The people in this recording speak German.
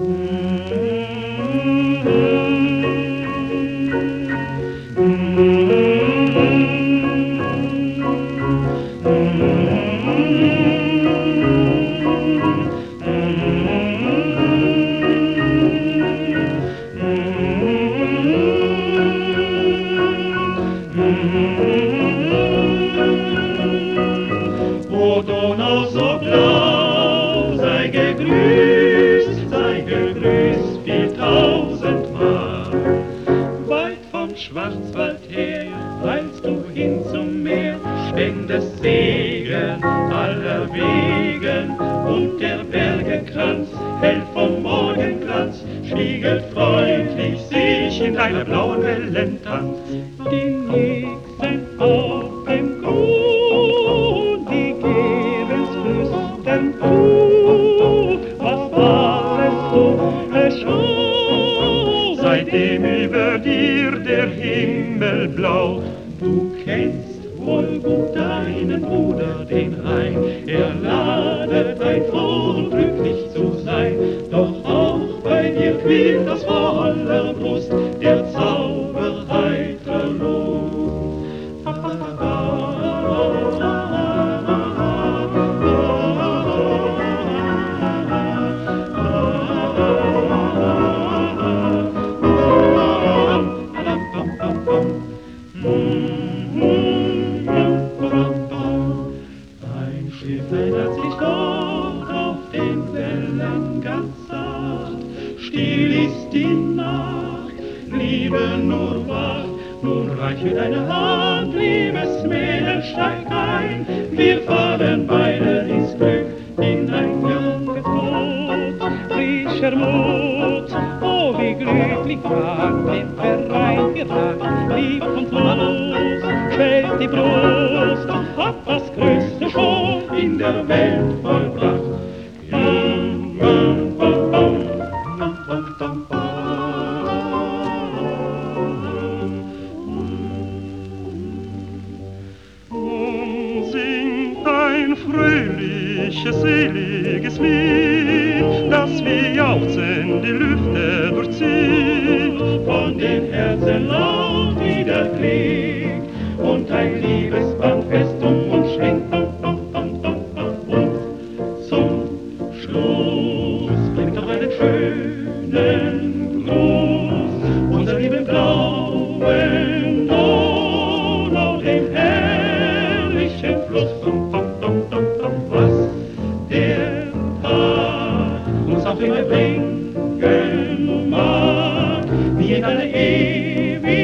O Donau so blau, sei gegrüßt viel tausendmal. Weit vom Schwarzwald her eilst du hin zum Meer, schwenkt des Segen aller Wegen und der Berge Kranz, hell vom Morgenglanz, spiegelt freundlich sich in deiner blauen Wellentanz. Die nächsten auf dem Grund, die geben's flüstern zu, was warest du schon, seitdem über dir der Himmel blau. Du kennst wohl gut deinen Bruder, den Rhein, er ladet ein, froh und glücklich zu sein, doch auch bei dir quillt aus voller Brust der Zauber heitrer Lust. Ein Schifflein hat sich dort auf den Wellen ganz sacht, still ist die Nacht, Liebe nur wacht. Nun reich mir deine Hand, liebes Mädel, steig ein, wir fahren beide ins Glück hinein. Junges Blut, frischer Mut, oh wie glücklich wagt den Verein gedacht, lieb und los, schwellt die Brust und hat das Größte schon in der Welt vollbracht. Ein fröhliches, seliges Lied, das wie jauchzend die Lüfte durchzieht, von den Herzen laut wieder klingt und ein Liebesband fest uns schwingt. Und zum Schluss bringt noch einen schönen Gruß, unser lieben blauen Donau, den herrlichen Fluss. Uns auch immer bringen mag, wie in eine ewige